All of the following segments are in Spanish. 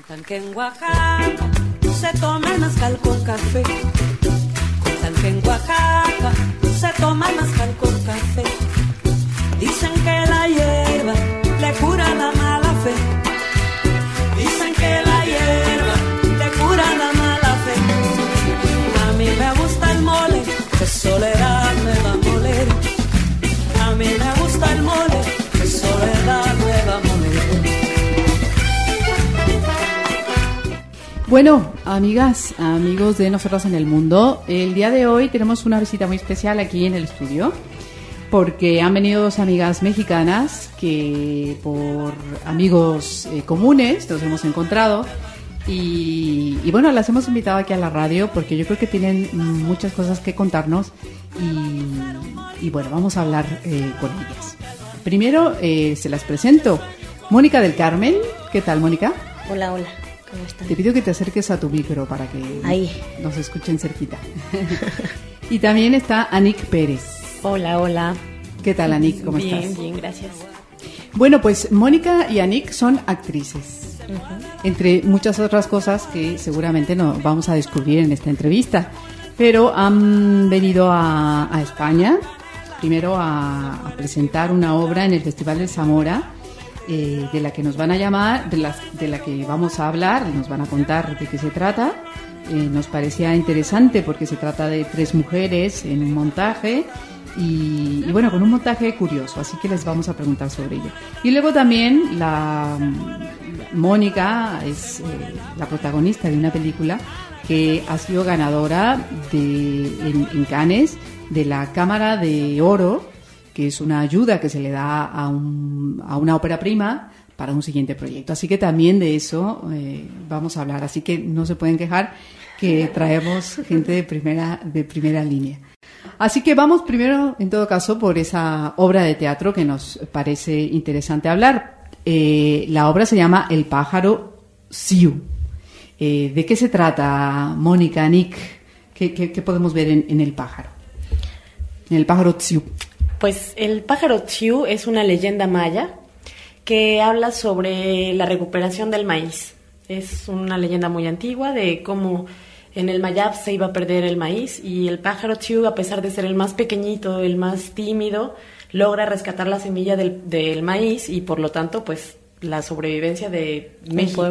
Cuentan que en Oaxaca se toma el mezcal con café. Cuentan que en Oaxaca se toma el mezcal con café. Dicen que la hierba le cura la mala fe. Dicen que la hierba le cura la mala fe. A mí me gusta el mole, que soledad me va a moler. A mí me gusta el mole, que soledad me va a moler. Bueno, amigas, amigos de Nosotras en el Mundo, el día de hoy tenemos una visita muy especial aquí en el estudio, porque han venido dos amigas mexicanas que por amigos comunes nos hemos encontrado y bueno, las hemos invitado aquí a la radio porque yo creo que tienen muchas cosas que contarnos y bueno, vamos a hablar con ellas. Primero se las presento. Mónica del Carmen, ¿qué tal, Mónica? Hola, hola. ¿Cómo están? Te pido que te acerques a tu micro para que Ahí nos escuchen cerquita. Y también está Anik Pérez. Hola, hola. ¿Qué tal, Anik? ¿Cómo bien, estás? Bien, gracias. Bueno, pues Mónica y Anik son actrices, entre muchas otras cosas que seguramente no vamos a descubrir en esta entrevista. Pero han venido a España, primero a presentar una obra en el Festival de Zamora, de la que nos van a llamar, de la que vamos a hablar, nos van a contar de qué se trata. Nos parecía interesante porque se trata de 3 mujeres en un montaje y bueno, con un montaje curioso, así que les vamos a preguntar sobre ello. Y luego también la Mónica es la protagonista de una película que ha sido ganadora en Cannes de la Cámara de Oro, que es una ayuda que se le da a una ópera prima para un siguiente proyecto. Así que también de eso vamos a hablar. Así que no se pueden quejar que traemos gente de primera línea. Así que vamos primero, en todo caso, por esa obra de teatro que nos parece interesante hablar. La obra se llama El pájaro Tsiu. ¿De qué se trata, Mónica, Nick? ¿Qué podemos ver en el pájaro? En el pájaro Tsiu. Pues el pájaro Tsiu es una leyenda maya que habla sobre la recuperación del maíz. Es una leyenda muy antigua de cómo en el Mayab se iba a perder el maíz y el pájaro Tsiu, a pesar de ser el más pequeñito, el más tímido, logra rescatar la semilla del maíz y por lo tanto pues la sobrevivencia de México.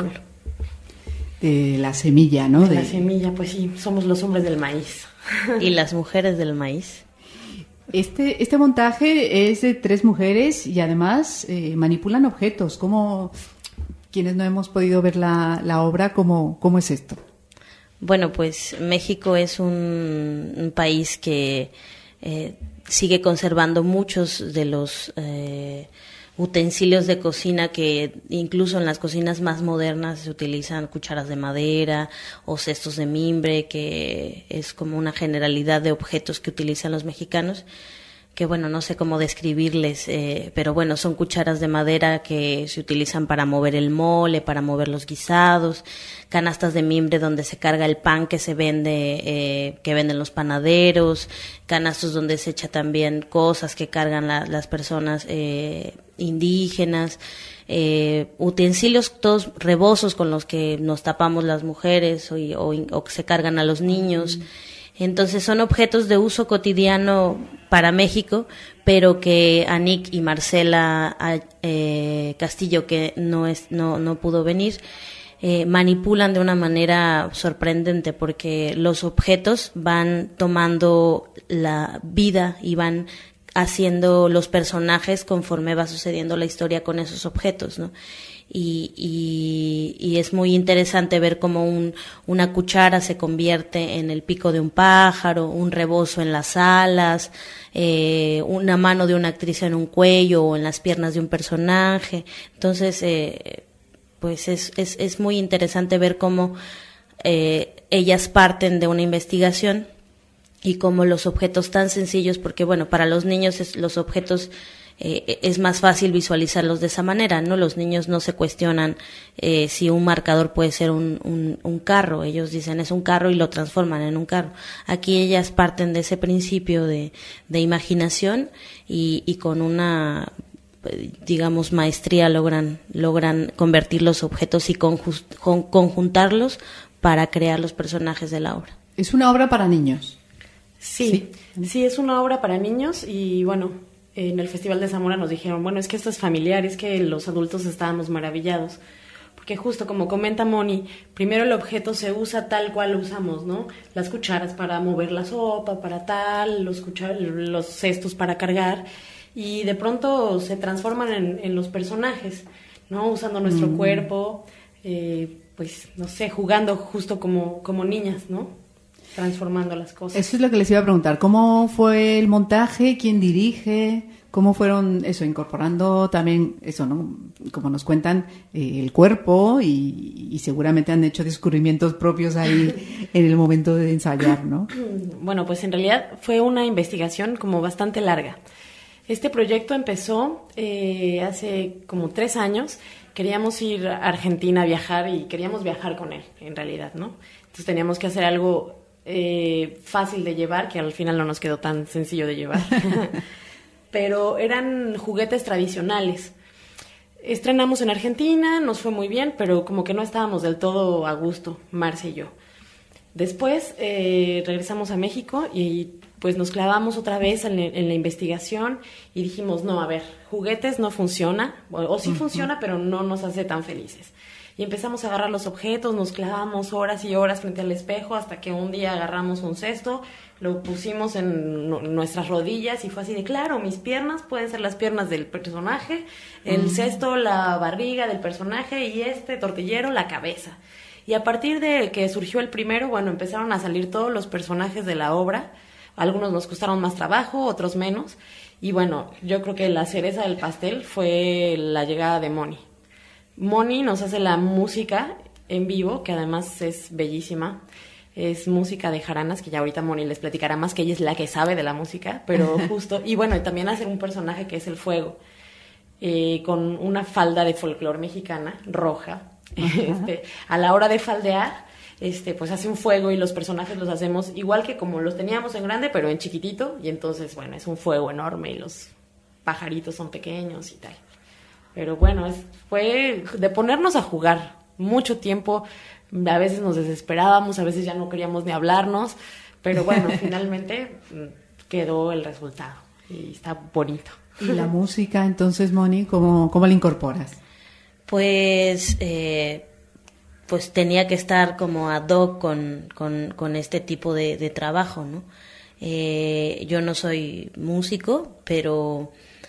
De la semilla, ¿no? De la semilla, pues sí, somos los hombres del maíz. Y las mujeres del maíz. Este montaje es de 3 mujeres y además manipulan objetos. ¿Cómo, quienes no hemos podido ver la obra, cómo es esto? Bueno, pues México es un país que sigue conservando muchos de los utensilios de cocina que incluso en las cocinas más modernas se utilizan cucharas de madera o cestos de mimbre, que es como una generalidad de objetos que utilizan los mexicanos, que bueno, no sé cómo describirles, pero bueno, son cucharas de madera que se utilizan para mover el mole, para mover los guisados, canastas de mimbre donde se carga el pan que se vende, que venden los panaderos, canastos donde se echa también cosas que cargan las personas indígenas, utensilios todos rebozos con los que nos tapamos las mujeres o que se cargan a los niños. Entonces son objetos de uso cotidiano para México, pero que Anik y Marcela Castillo, que no pudo venir, manipulan de una manera sorprendente, porque los objetos van tomando la vida y van haciendo los personajes conforme va sucediendo la historia con esos objetos, ¿no? Y es muy interesante ver cómo una cuchara se convierte en el pico de un pájaro, un rebozo en las alas, una mano de una actriz en un cuello o en las piernas de un personaje. Entonces, pues es muy interesante ver cómo ellas parten de una investigación y cómo los objetos tan sencillos, porque bueno, para los niños los objetos es más fácil visualizarlos de esa manera, ¿no? Los niños no se cuestionan si un marcador puede ser un carro. Ellos dicen es un carro y lo transforman en un carro. Aquí ellas parten de ese principio de imaginación y con una digamos, maestría logran convertir los objetos y conjuntarlos para crear los personajes de la obra. ¿Es una obra para niños? Sí, es una obra para niños y bueno, en el Festival de Zamora nos dijeron, bueno, es que esto es familiar, es que los adultos estábamos maravillados. Porque justo como comenta Moni, primero el objeto se usa tal cual lo usamos, ¿no? Las cucharas para mover la sopa, para tal, los cestos para cargar, y de pronto se transforman en los personajes, ¿no? Usando nuestro cuerpo, pues, no sé, jugando justo como niñas, ¿no? Transformando las cosas. Eso es lo que les iba a preguntar. ¿Cómo fue el montaje? ¿Quién dirige? ¿Cómo fueron incorporando también eso, ¿no? Como nos cuentan, el cuerpo y seguramente han hecho descubrimientos propios ahí en el momento de ensayar, ¿no? Bueno, pues en realidad fue una investigación como bastante larga. Este proyecto empezó hace como 3 años. Queríamos ir a Argentina a viajar y queríamos viajar con él, en realidad, ¿no? Entonces teníamos que hacer algo fácil de llevar, que al final no nos quedó tan sencillo de llevar. Pero eran juguetes tradicionales. Estrenamos en Argentina, nos fue muy bien, pero como que no estábamos del todo a gusto, Marce y yo. Después regresamos a México y pues nos clavamos otra vez en la investigación y dijimos, no, a ver, juguetes no funciona, o sí funciona, pero no nos hace tan felices. Y empezamos a agarrar los objetos, nos clavamos horas y horas frente al espejo hasta que un día agarramos un cesto, lo pusimos en nuestras rodillas y fue así de, claro, mis piernas pueden ser las piernas del personaje, el cesto, la barriga del personaje y este tortillero, la cabeza. Y a partir de que surgió el primero, bueno, empezaron a salir todos los personajes de la obra. Algunos nos costaron más trabajo, otros menos. Y bueno, yo creo que la cereza del pastel fue la llegada de Moni. Moni nos hace la música en vivo, que además es bellísima. Es música de jaranas, que ya ahorita Moni les platicará más, que ella es la que sabe de la música, pero justo... Y bueno, y también hace un personaje que es el fuego, con una falda de folclore mexicana, roja. A la hora de faldear, pues hace un fuego y los personajes los hacemos igual que como los teníamos en grande, pero en chiquitito. Y entonces, bueno, es un fuego enorme y los pajaritos son pequeños y tal. Pero bueno, fue de ponernos a jugar mucho tiempo. A veces nos desesperábamos, a veces ya no queríamos ni hablarnos, pero bueno, finalmente quedó el resultado y está bonito. ¿Y la música, entonces, Moni, cómo la incorporas? Pues tenía que estar como ad hoc con este tipo de trabajo, ¿no? Yo no soy músico, pero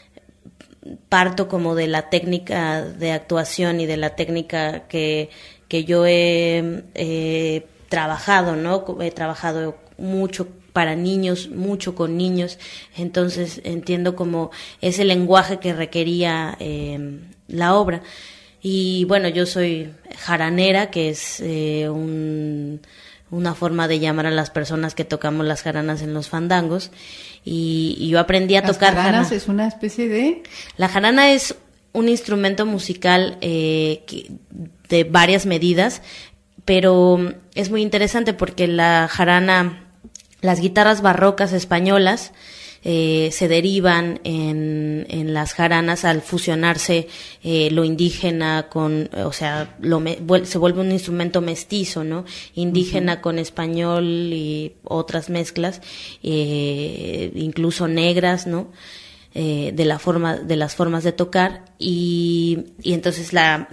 parto como de la técnica de actuación y de la técnica que yo he trabajado, ¿no? He trabajado mucho para niños, mucho con niños, entonces entiendo como ese lenguaje que requería la obra. Y bueno, yo soy jaranera, que es una forma de llamar a las personas que tocamos las jaranas en los fandangos, y yo aprendí a tocar jarana. ¿Las jaranas es una especie de...? La jarana es un instrumento musical de varias medidas, pero es muy interesante porque la jarana, las guitarras barrocas españolas se derivan en las jaranas al fusionarse lo indígena con, o sea, se vuelve un instrumento mestizo, ¿no? Indígena con español y otras mezclas, incluso negras, ¿no? De las formas de tocar y entonces la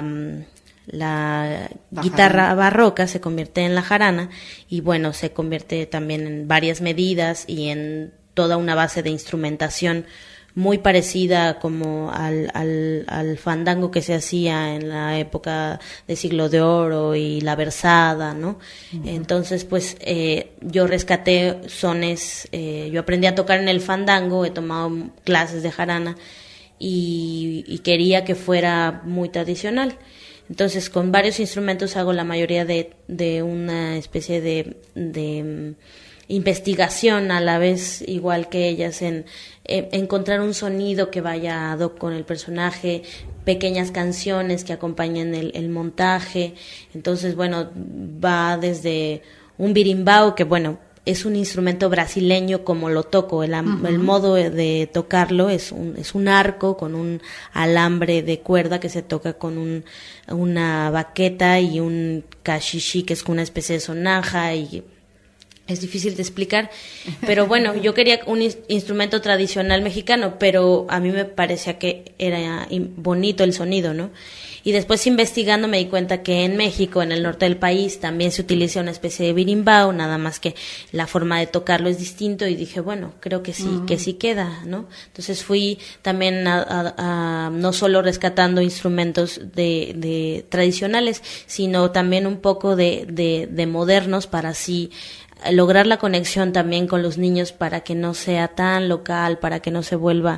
guitarra barroca se convierte en la jarana y bueno, se convierte también en varias medidas y en toda una base de instrumentación muy parecida como al fandango que se hacía en la época de Siglo de Oro y la versada, ¿no? Entonces, pues, yo rescaté sones, yo aprendí a tocar en el fandango, he tomado clases de jarana y quería que fuera muy tradicional. Entonces, con varios instrumentos hago la mayoría de una especie de investigación a la vez, igual que ellas, en encontrar un sonido que vaya ad hoc con el personaje, pequeñas canciones que acompañen el montaje. Entonces, bueno, va desde un birimbao, que bueno, es un instrumento brasileño como lo toco, el modo de tocarlo es un arco con un alambre de cuerda que se toca con una baqueta y un caxixi, que es una especie de sonaja, y es difícil de explicar, pero bueno, yo quería un instrumento tradicional mexicano, pero a mí me parecía que era bonito el sonido, ¿no? Y después investigando me di cuenta que en México, en el norte del país, también se utiliza una especie de birimbao, nada más que la forma de tocarlo es distinto, y dije, bueno, creo que sí queda, ¿no? Entonces fui también a no solo rescatando instrumentos de tradicionales, sino también un poco de modernos, para así lograr la conexión también con los niños, para que no sea tan local, para que no se vuelva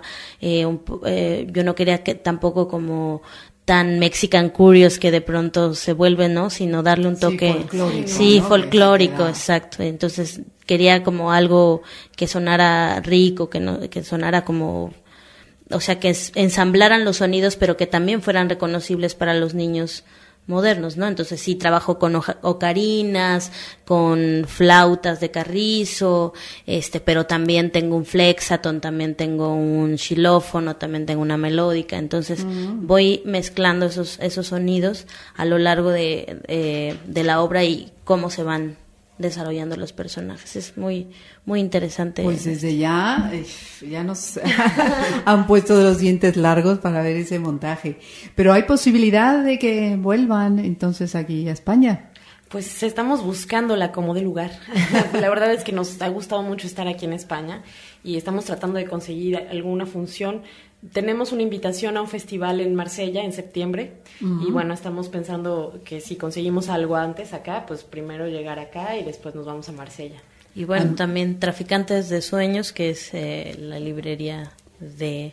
yo no quería que tampoco como tan Mexican Curious, que de pronto se vuelve, ¿no? Sino darle un toque folclórico, sí, ¿no? folclórico, exacto. Entonces quería como algo que sonara rico, que sonara como, o sea, que ensamblaran los sonidos, pero que también fueran reconocibles para los niños modernos, ¿no? Entonces sí trabajo con ocarinas, con flautas de carrizo, pero también tengo un flexaton, también tengo un xilófono, también tengo una melódica. Entonces voy mezclando esos sonidos a lo largo de la obra y cómo se van desarrollando los personajes. Es muy muy interesante. Pues desde ya nos han puesto los dientes largos para ver ese montaje. Pero hay posibilidad de que vuelvan entonces aquí a España. Pues estamos buscándola como de lugar. La verdad es que nos ha gustado mucho estar aquí en España y estamos tratando de conseguir alguna función. Tenemos una invitación a un festival en Marsella en septiembre y bueno, estamos pensando que si conseguimos algo antes acá, pues primero llegar acá y después nos vamos a Marsella. Y bueno, también Traficantes de Sueños, que es la librería de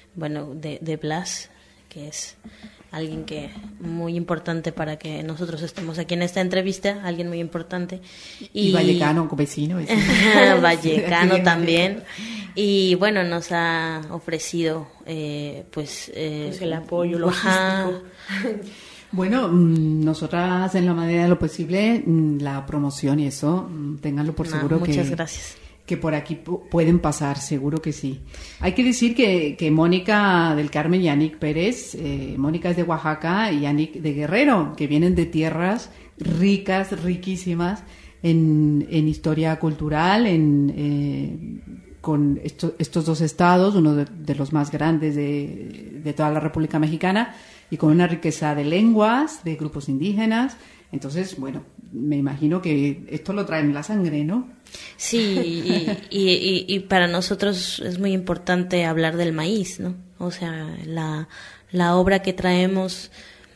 Blas, que es alguien que muy importante para que nosotros estemos aquí en esta entrevista, alguien muy importante. Y Vallecano, vecino. Vallecano también. Y bueno, nos ha ofrecido pues el apoyo logístico. Bueno, nosotras en la medida de lo posible, la promoción y eso, ténganlo por seguro. Muchas gracias. Que por aquí pueden pasar, seguro que sí. Hay que decir que Mónica del Carmen y Anik Pérez, Mónica es de Oaxaca y Anik de Guerrero, que vienen de tierras ricas, riquísimas en historia cultural, con estos dos estados, uno de los más grandes de toda la República Mexicana, y con una riqueza de lenguas, de grupos indígenas. Entonces, bueno, me imagino que esto lo traen en la sangre, ¿no? Sí, y para nosotros es muy importante hablar del maíz, ¿no? O sea, la obra que traemos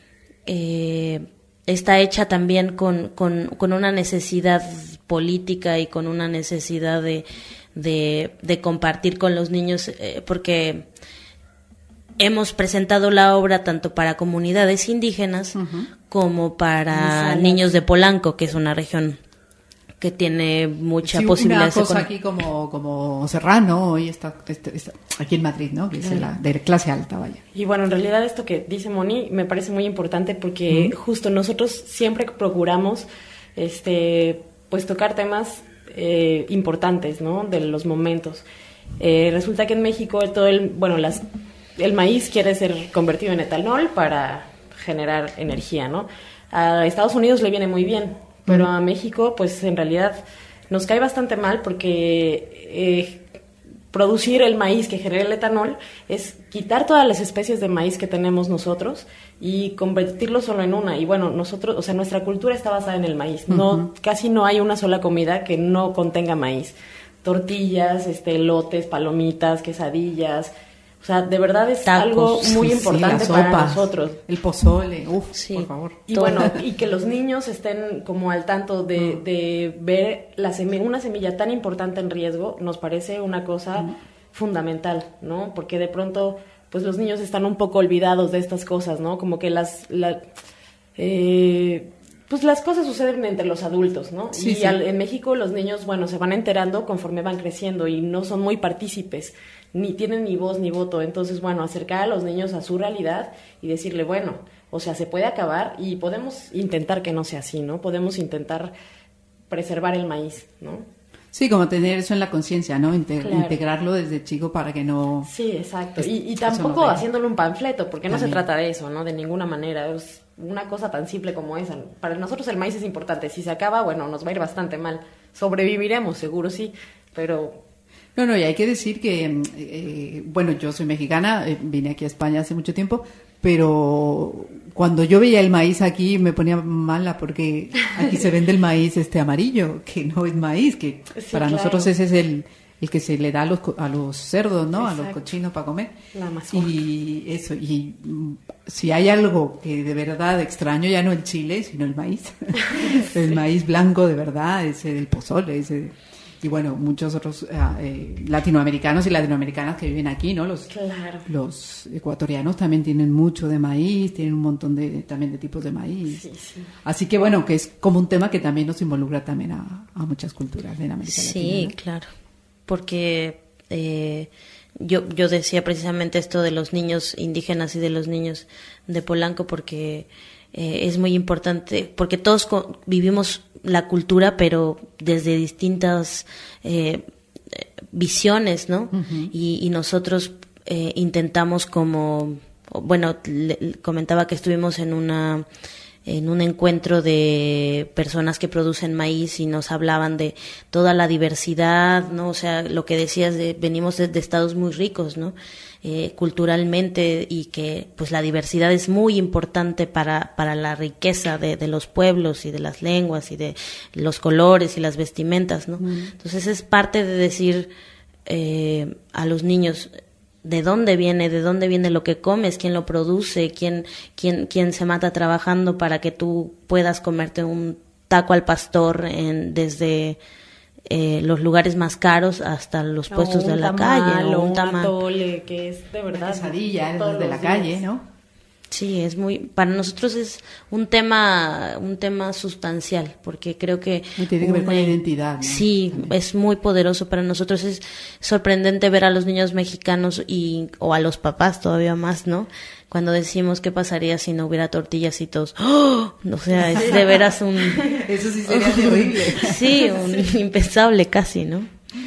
está hecha también con una necesidad política y con una necesidad de compartir con los niños, porque hemos presentado la obra tanto para comunidades indígenas como para niños de Polanco, que es una región que tiene mucha posibilidad una cosa aquí como Serrano, hoy está aquí en Madrid, ¿no? Que es de clase alta, vaya. Y bueno, en realidad esto que dice Moni me parece muy importante porque justo nosotros siempre procuramos pues tocar temas importantes, ¿no? De los momentos. Resulta que en México el maíz quiere ser convertido en etanol para generar energía, ¿no? A Estados Unidos le viene muy bien, pero a México, pues en realidad nos cae bastante mal porque producir el maíz que genera el etanol es quitar todas las especies de maíz que tenemos nosotros y convertirlo solo en una. Y bueno, nosotros, o sea, nuestra cultura está basada en el maíz. Casi no hay una sola comida que no contenga maíz. Tortillas, elotes, palomitas, quesadillas. O sea, de verdad es algo muy importante para nosotros. El pozole, por favor. Y bueno, y que los niños estén como al tanto de ver una semilla tan importante en riesgo, nos parece una cosa fundamental, ¿no? Porque de pronto, pues los niños están un poco olvidados de estas cosas, ¿no? Como que pues las cosas suceden entre los adultos, ¿no? Sí, en México los niños, bueno, se van enterando conforme van creciendo y no son muy partícipes, ni tienen ni voz ni voto. Entonces, bueno, acercar a los niños a su realidad y decirle, bueno, o sea, se puede acabar y podemos intentar que no sea así, ¿no? Podemos intentar preservar el maíz, ¿no? Sí, como tener eso en la conciencia, ¿no? Claro. Integrarlo desde chico para que no... Sí, exacto. Y eso tampoco no ve. haciéndole un panfleto, porque no se También. trata de eso, ¿no? De ninguna manera. Es una cosa tan simple como esa. Para nosotros el maíz es importante. Si se acaba, bueno, nos va a ir bastante mal. Sobreviviremos, seguro sí, pero... No, y hay que decir que, bueno, yo soy mexicana, vine aquí a España hace mucho tiempo, pero cuando yo veía el maíz aquí me ponía mala porque aquí se vende el maíz amarillo, que no es maíz, que Sí, para claro. nosotros ese es el que se le da a los cerdos, ¿no? A los Exacto. cochinos para comer. La mazorca. Y eso, si hay algo que de verdad extraño, ya no el chile, sino el maíz. El maíz blanco de verdad, ese del pozole, ese... Y bueno, muchos otros latinoamericanos y latinoamericanas que viven aquí, ¿no? Claro. Los ecuatorianos también tienen mucho de maíz, tienen un montón también de tipos de maíz. Sí, sí. Así que bueno, que es como un tema que también nos involucra también a muchas culturas en América Latina. Sí, ¿no? claro. Porque yo decía precisamente esto de los niños indígenas y de los niños de Polanco porque es muy importante, porque todos vivimos la cultura, pero desde distintas visiones, ¿no? Uh-huh. Y nosotros intentamos comentaba que estuvimos en un encuentro de personas que producen maíz y nos hablaban de toda la diversidad, ¿no? O sea, lo que decías venimos de estados muy ricos, ¿no? Culturalmente, y que pues la diversidad es muy importante para la riqueza de los pueblos y de las lenguas y de los colores y las vestimentas, ¿no? Entonces es parte de decir a los niños de dónde viene lo que comes, quién lo produce, quién se mata trabajando para que tú puedas comerte un taco al pastor desde los lugares más caros hasta los puestos de la calle, o un un tamal. atole, que es de verdad Una quesadilla todos de la los calle, días. ¿no? Sí, para nosotros es un tema sustancial, porque creo que Tiene que ver con la identidad, ¿no? Sí, También. es muy poderoso para nosotros. Es sorprendente ver a los niños mexicanos o a los papás todavía más, ¿no? Cuando decimos qué pasaría si no hubiera tortillas y todos, ¡oh! O sea, es de veras Eso sí sería terrible. Sí, un impensable casi, ¿no?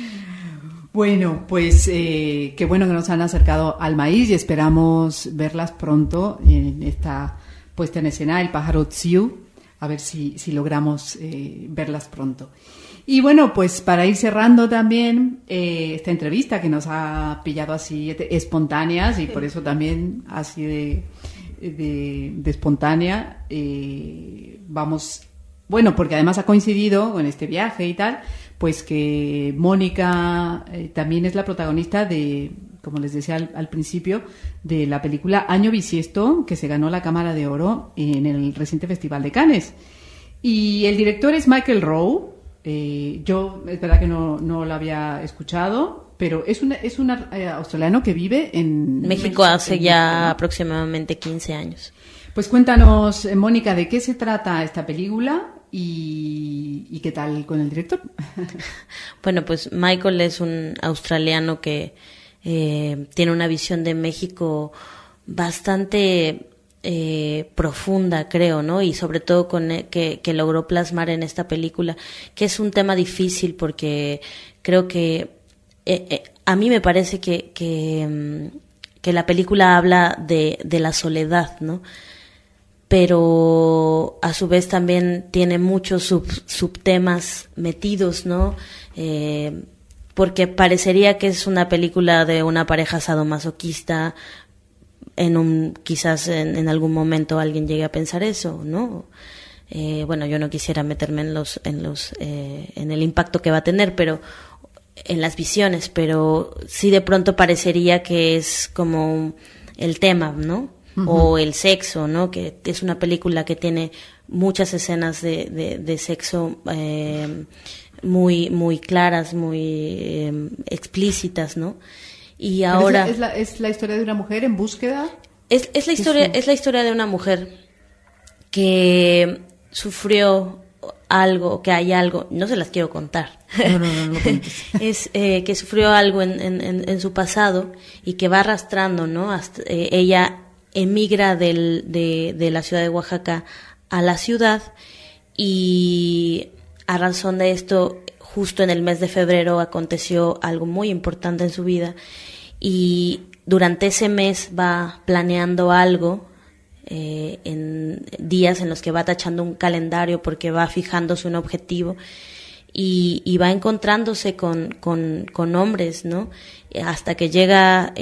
Bueno, pues qué bueno que nos han acercado al maíz y esperamos verlas pronto en esta puesta en escena, El pájaro Tsiu, a ver si logramos verlas pronto. Y bueno, pues para ir cerrando también esta entrevista que nos ha pillado así espontáneas y por eso también así de espontánea, vamos, bueno, porque además ha coincidido con este viaje y tal, pues que Mónica también es la protagonista de, como les decía al principio, de la película Año Bisiesto, que se ganó la Cámara de Oro en el reciente Festival de Cannes. Y el director es Michael Rowe. Yo, es verdad que no lo había escuchado, pero es un australiano que vive en México hace ya ¿no? aproximadamente 15 años. Pues cuéntanos, Mónica, ¿de qué se trata esta película y qué tal con el director? Bueno, pues Michael es un australiano que tiene una visión de México bastante profunda, creo, ¿no? Y sobre todo que logró plasmar en esta película, que es un tema difícil porque creo que a mí me parece que la película habla de la soledad, ¿no? Pero a su vez también tiene muchos subtemas metidos, ¿no? Porque parecería que es una película de una pareja sadomasoquista. Quizás en algún momento alguien llegue a pensar eso, ¿no? Bueno, yo no quisiera meterme en el impacto que va a tener, pero en las visiones, pero sí de pronto parecería que es como el tema, ¿no? Uh-huh. O el sexo, ¿no? Que es una película que tiene muchas escenas de sexo muy muy claras, muy explícitas, ¿no? Y ahora es la historia de una mujer en búsqueda. Es la historia de una mujer que sufrió algo, que hay algo, no se las quiero contar. No Es que sufrió algo en su pasado y que va arrastrando, ¿no? Hasta, ella emigra de la ciudad de Oaxaca a la ciudad y a razón de esto justo en el mes de febrero aconteció algo muy importante en su vida y durante ese mes va planeando algo, en días en los que va tachando un calendario porque va fijándose un objetivo y va encontrándose con hombres, ¿no? Hasta que llega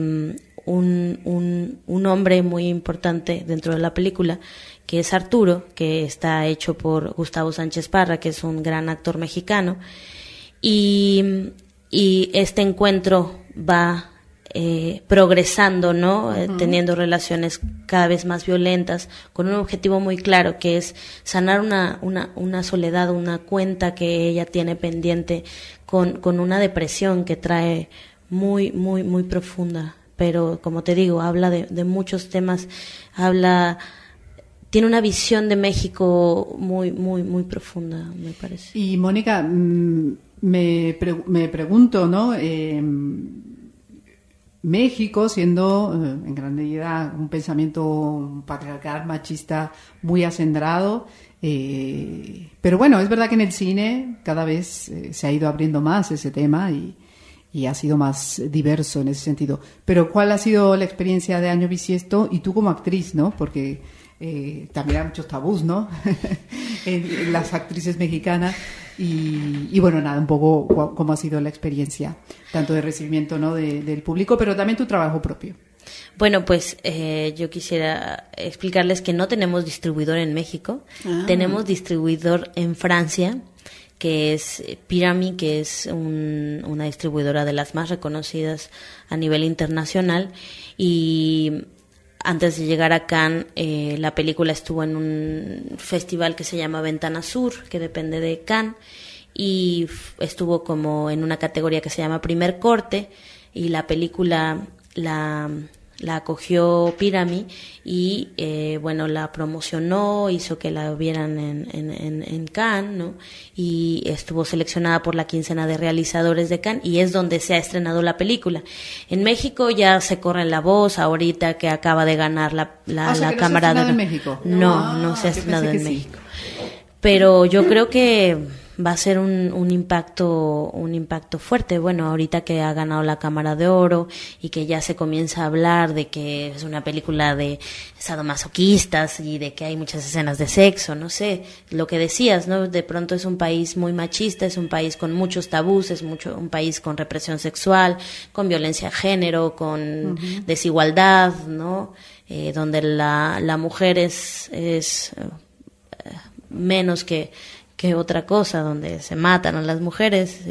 un hombre muy importante dentro de la película, que es Arturo, que está hecho por Gustavo Sánchez Parra, que es un gran actor mexicano, y este encuentro va progresando, ¿no? Teniendo relaciones cada vez más violentas, con un objetivo muy claro, que es sanar una soledad, una cuenta que ella tiene pendiente con una depresión que trae muy, muy, muy profunda. Pero, como te digo, habla de muchos temas, tiene una visión de México muy, muy, muy profunda, me parece. Y Mónica, me pregunto, ¿no? México, siendo en gran medida un pensamiento patriarcal, machista, muy acendrado, pero bueno, es verdad que en el cine cada vez se ha ido abriendo más ese tema y ha sido más diverso en ese sentido. Pero ¿cuál ha sido la experiencia de Año Bisiesto y tú como actriz, ¿no? Porque también hay muchos tabús, ¿no? en las actrices mexicanas. Y bueno, nada, un poco cómo ha sido la experiencia, tanto de recibimiento, ¿no? del público, pero también tu trabajo propio. Bueno, pues yo quisiera explicarles que no tenemos distribuidor en México, tenemos distribuidor en Francia, que es Pyramid, que es una distribuidora de las más reconocidas a nivel internacional, y antes de llegar a Cannes, la película estuvo en un festival que se llama Ventana Sur, que depende de Cannes, y estuvo como en una categoría que se llama Primer Corte, y la película la acogió Pyramid y bueno, la promocionó, hizo que la vieran en Cannes, ¿no? Y estuvo seleccionada por la quincena de realizadores de Cannes y es donde se ha estrenado la película. En México ya se corre la voz ahorita que acaba de ganar la Cámara de... ¿No se ha estrenado en México? No se ha estrenado en México. Sí. Pero yo creo que va a ser un impacto fuerte. Bueno, ahorita que ha ganado la Cámara de Oro y que ya se comienza a hablar de que es una película de sadomasoquistas y de que hay muchas escenas de sexo, no sé, lo que decías, ¿no? De pronto es un país muy machista, es un país con muchos tabús, un país con represión sexual, con violencia de género, con desigualdad, ¿no? Donde la mujer es menos que otra cosa, donde se matan a las mujeres,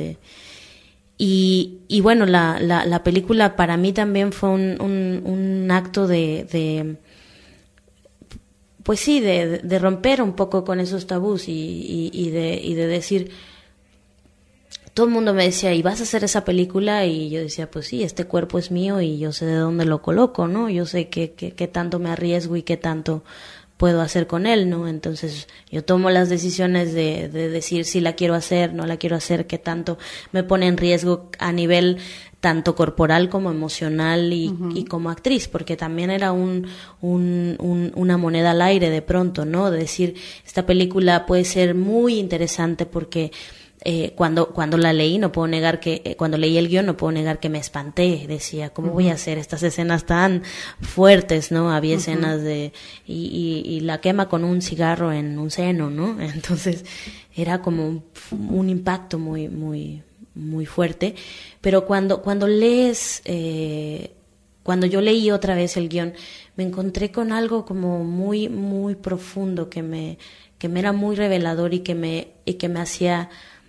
y bueno, la película para mí también fue un acto de pues sí, de romper un poco con esos tabús y de decir, todo el mundo me decía, ¿y vas a hacer esa película? Y yo decía, pues sí, este cuerpo es mío y yo sé de dónde lo coloco, ¿no? Yo sé qué tanto me arriesgo y qué tanto puedo hacer con él, ¿no? Entonces yo tomo las decisiones de decir si la quiero hacer, no la quiero hacer, qué tanto me pone en riesgo a nivel tanto corporal como emocional y como actriz, porque también era una moneda al aire de pronto, ¿no? De decir, esta película puede ser muy interesante porque cuando la leí, no puedo negar que, cuando leí el guión, no puedo negar que me espanté. Decía, ¿cómo voy a hacer estas escenas tan fuertes, no? Había escenas y la quema con un cigarro en un seno, ¿no? Entonces, era como un impacto muy, muy, muy fuerte. Pero cuando lees, cuando yo leí otra vez el guión, me encontré con algo como muy, muy profundo que me era muy revelador y que me hacía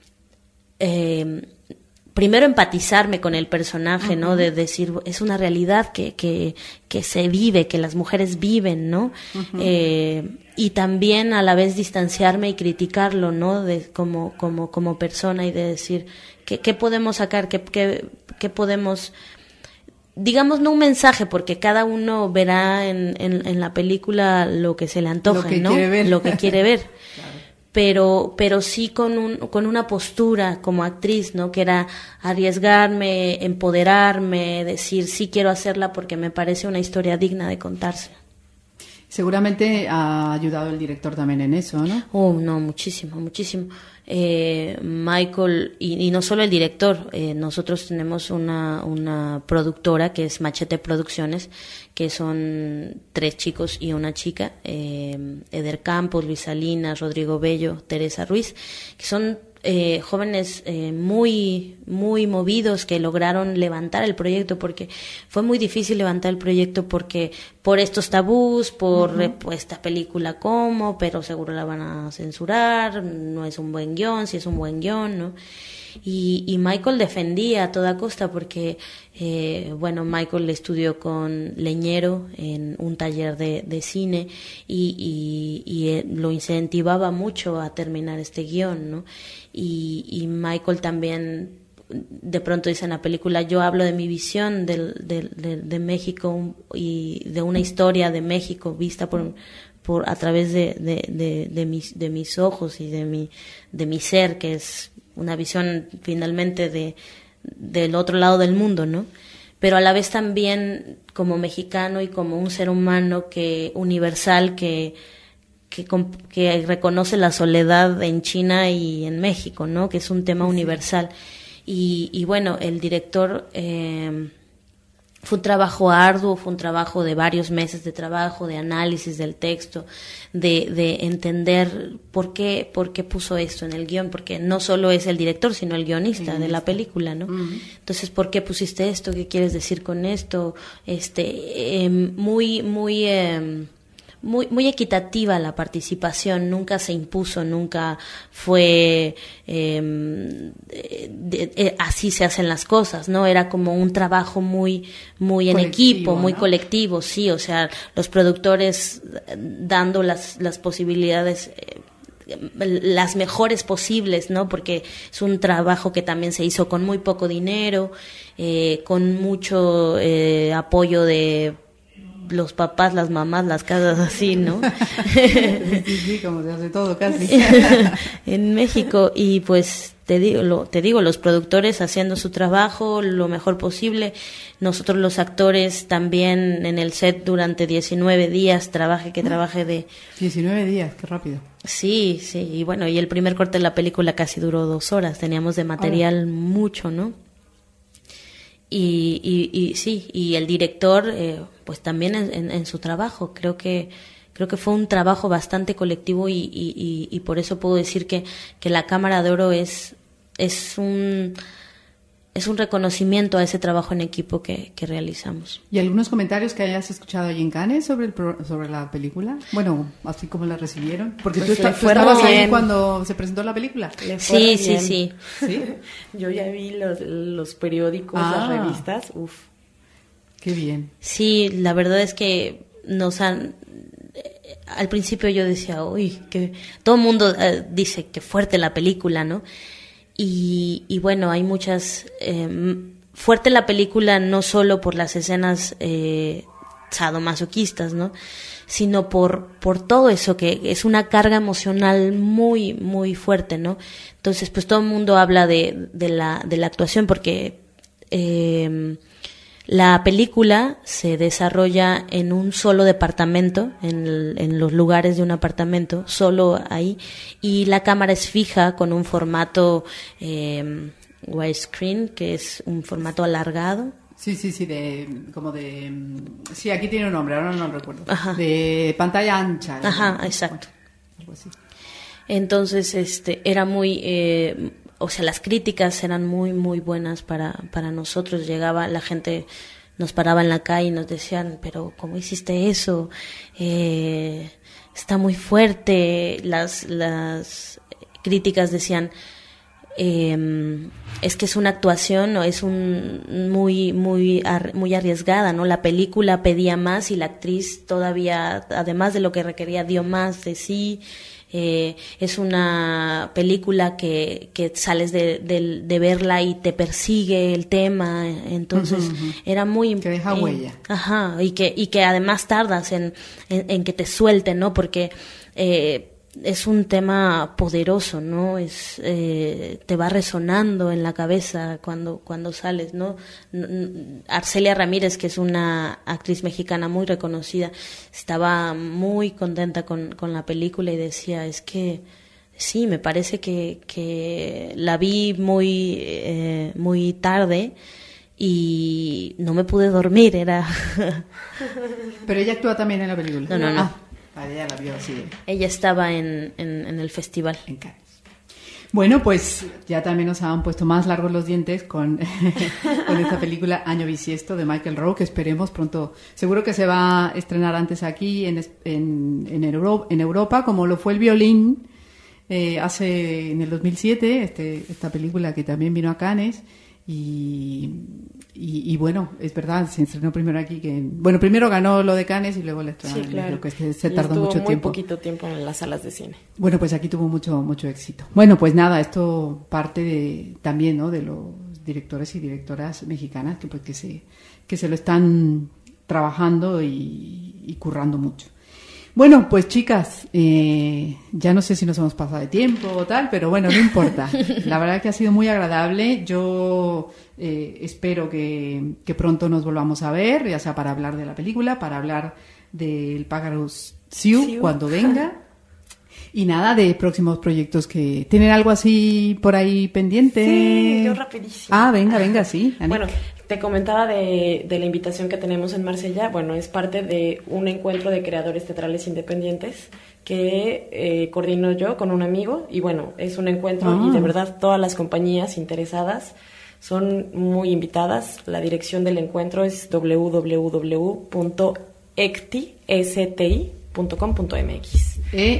primero empatizarme con el personaje, ¿no? De decir, es una realidad que se vive, que las mujeres viven, ¿no? Y también a la vez distanciarme y criticarlo, ¿no? Como persona y de decir, ¿qué podemos sacar? ¿Qué podemos...? Digamos, no un mensaje, porque cada uno verá en la película lo que se le antoje, ¿no? Lo que quiere ver. Claro. Pero sí con una postura como actriz, ¿no? Que era arriesgarme, empoderarme, decir sí quiero hacerla porque me parece una historia digna de contarse. Seguramente ha ayudado el director también en eso, ¿no? Oh, no, muchísimo, muchísimo. Michael, y no solo el director, nosotros tenemos una productora que es Machete Producciones, que son 3 chicos y una chica, Eder Campos, Luis Salinas, Rodrigo Bello, Teresa Ruiz, que son jóvenes muy movidos, que lograron levantar el proyecto, porque fue muy difícil levantar el proyecto porque por estos tabús, por esta película como, pero seguro la van a censurar, no es un buen guión, si es un buen guión, ¿no? Y Michael defendía a toda costa porque, Michael estudió con Leñero en un taller de cine y lo incentivaba mucho a terminar este guión, ¿no? Y Michael también, de pronto dice en la película, yo hablo de mi visión de México y de una historia de México vista por a través de mis ojos y de mi ser, que es una visión finalmente del otro lado del mundo, ¿no? Pero a la vez también como mexicano y como un ser humano universal que reconoce la soledad en China y en México, ¿no? Que es un tema universal. Y bueno, el director fue un trabajo arduo, fue un trabajo de varios meses de trabajo, de análisis del texto, de entender por qué puso esto en el guión, porque no solo es el director, sino el guionista de la película, ¿no? Entonces, ¿por qué pusiste esto? ¿Qué quieres decir con esto? Muy equitativa la participación, nunca se impuso, nunca fue así se hacen las cosas, ¿no? Era como un trabajo muy en equipo, muy, ¿no?, colectivo, sí, o sea, los productores dando las posibilidades las mejores posibles, ¿no? Porque es un trabajo que también se hizo con muy poco dinero, con mucho apoyo de los papás, las mamás, las casas así, ¿no? Sí, como se hace todo casi. En México, y pues te digo, los productores haciendo su trabajo lo mejor posible, nosotros los actores también en el set durante 19 días, trabaje de... 19 días, qué rápido. Sí, y bueno, y el primer corte de la película casi duró 2 horas, teníamos de material mucho, ¿no? Y sí, y el director, pues también en su trabajo, creo que fue un trabajo bastante colectivo y por eso puedo decir que la Cámara de Oro es un reconocimiento a ese trabajo en equipo que realizamos. ¿Y algunos comentarios que hayas escuchado allí en Cannes sobre la película? Bueno, así como la recibieron. Porque pues tú estabas ahí cuando se presentó la película. Sí. Yo ya vi los periódicos, las revistas. Uf. Qué bien. Sí, la verdad es que al principio yo decía, uy, que todo el mundo dice que fuerte la película, ¿no? Y bueno, hay muchas... fuerte la película no solo por las escenas sadomasoquistas, ¿no? Sino por todo eso, que es una carga emocional muy, muy fuerte, ¿no? Entonces, pues todo el mundo habla de la actuación porque la película se desarrolla en un solo departamento, en los lugares de un apartamento, solo ahí, y la cámara es fija con un formato widescreen, que es un formato alargado. Sí, sí, aquí tiene un nombre, ahora no lo recuerdo. Ajá. De pantalla ancha. Ajá, exacto. Bueno, algo así. Entonces, era muy... o sea, las críticas eran muy, muy buenas para nosotros. Llegaba, la gente nos paraba en la calle y nos decían, pero ¿cómo hiciste eso? Está muy fuerte. Las críticas decían, es que es una actuación, o es muy arriesgada, ¿no? La película pedía más y la actriz todavía, además de lo que requería, dio más de sí. Es una película que sales de verla y te persigue el tema, entonces era muy... Que deja huella. Ajá, y que además tardas en que te suelte, ¿no? Porque es un tema poderoso, ¿no? Te va resonando en la cabeza cuando sales, ¿no? Arcelia Ramírez, que es una actriz mexicana muy reconocida, estaba muy contenta con la película y decía, es que sí, me parece que la vi muy tarde y no me pude dormir, Pero ella actúa también en la película. No. Ella la vio, sí. Ella estaba en el festival. En Cannes. Bueno, pues ya también nos han puesto más largos los dientes con esta película Año Bisiesto de Michael Rowe, que esperemos pronto. Seguro que se va a estrenar antes aquí en Europa, como lo fue El Violín en el 2007, esta película que también vino a Cannes. Y bueno, es verdad, se estrenó primero aquí primero ganó lo de Cannes y luego la estrenaron. Sí, claro. Creo que se tardó mucho tiempo. Muy poquito tiempo en las salas de cine. Bueno, pues aquí tuvo mucho éxito. Bueno, pues nada, esto parte también, ¿no?, de los directores y directoras mexicanas que se lo están trabajando y currando mucho. Bueno, pues chicas, ya no sé si nos hemos pasado de tiempo o tal, pero bueno, no importa. La verdad que ha sido muy agradable. Yo espero que pronto nos volvamos a ver, ya sea para hablar de la película, para hablar del pájaro Siu cuando venga. Y nada, de próximos proyectos que... ¿Tienen algo así por ahí pendiente? Sí, yo rapidísimo. Venga, sí. Anik. Bueno, te comentaba de la invitación que tenemos en Marsella. Bueno, es parte de un encuentro de creadores teatrales independientes que coordino yo con un amigo. Y bueno, es un encuentro y de verdad todas las compañías interesadas son muy invitadas. La dirección del encuentro es www.ecti.com.mx.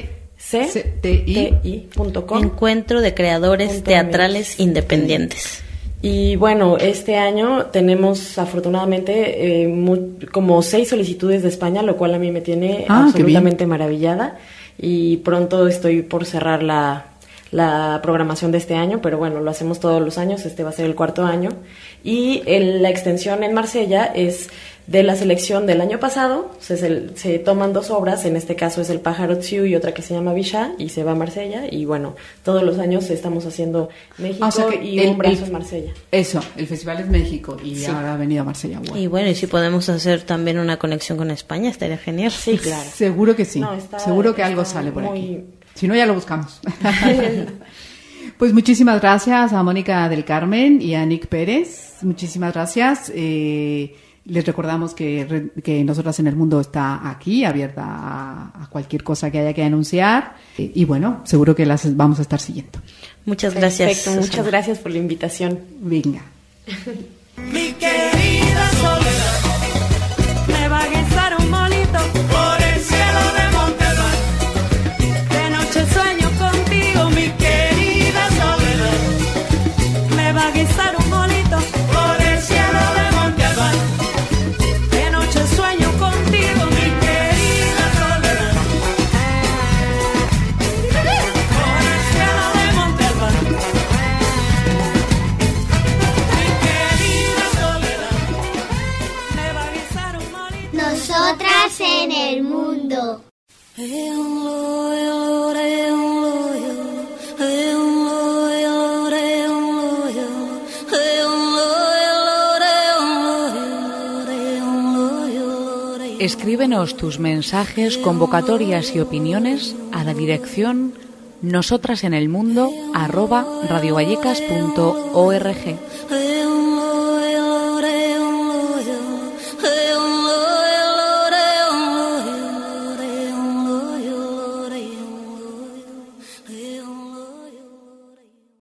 CTI.com. Encuentro de Creadores Teatrales Independientes. Y bueno, este año tenemos afortunadamente como 6 solicitudes de España, lo cual a mí me tiene absolutamente maravillada. Y pronto estoy por cerrar la programación de este año, pero bueno, lo hacemos todos los años, este va a ser el 4º año. Y la extensión en Marsella es de la selección del año pasado, se toman 2 obras, en este caso es El pájaro Tsiu y otra que se llama Bisha, y se va a Marsella, y bueno, todos los años estamos haciendo México y un brazo en Marsella. Eso, el festival es México y ahora ha venido a Marsella. Wow. Y bueno, y si podemos hacer también una conexión con España, estaría genial. Sí, claro. Seguro que sí, seguro que algo sale por aquí. Si no, ya lo buscamos. Pues muchísimas gracias a Mónica del Carmen y a Anik Pérez. Muchísimas gracias. Les recordamos que Nosotras en el Mundo está aquí, abierta a cualquier cosa que haya que anunciar. Y bueno, seguro que las vamos a estar siguiendo. Muchas gracias. Perfecto, muchas gracias por la invitación. Venga. Mi querida Soledad, me va a guisar un molito por el cielo de Montalbán. De noche sueño contigo, mi querida Soledad, me va a guisar un molito por el cielo de Montalbán. De noche sueño contigo, mi querida Soledad, por el cielo de Montalbán. Mi querida Soledad, me va a guisar un molito. Nosotras en el mundo. Escríbenos tus mensajes, convocatorias y opiniones a la dirección nosotrasenelmundo@radiovallecas.org.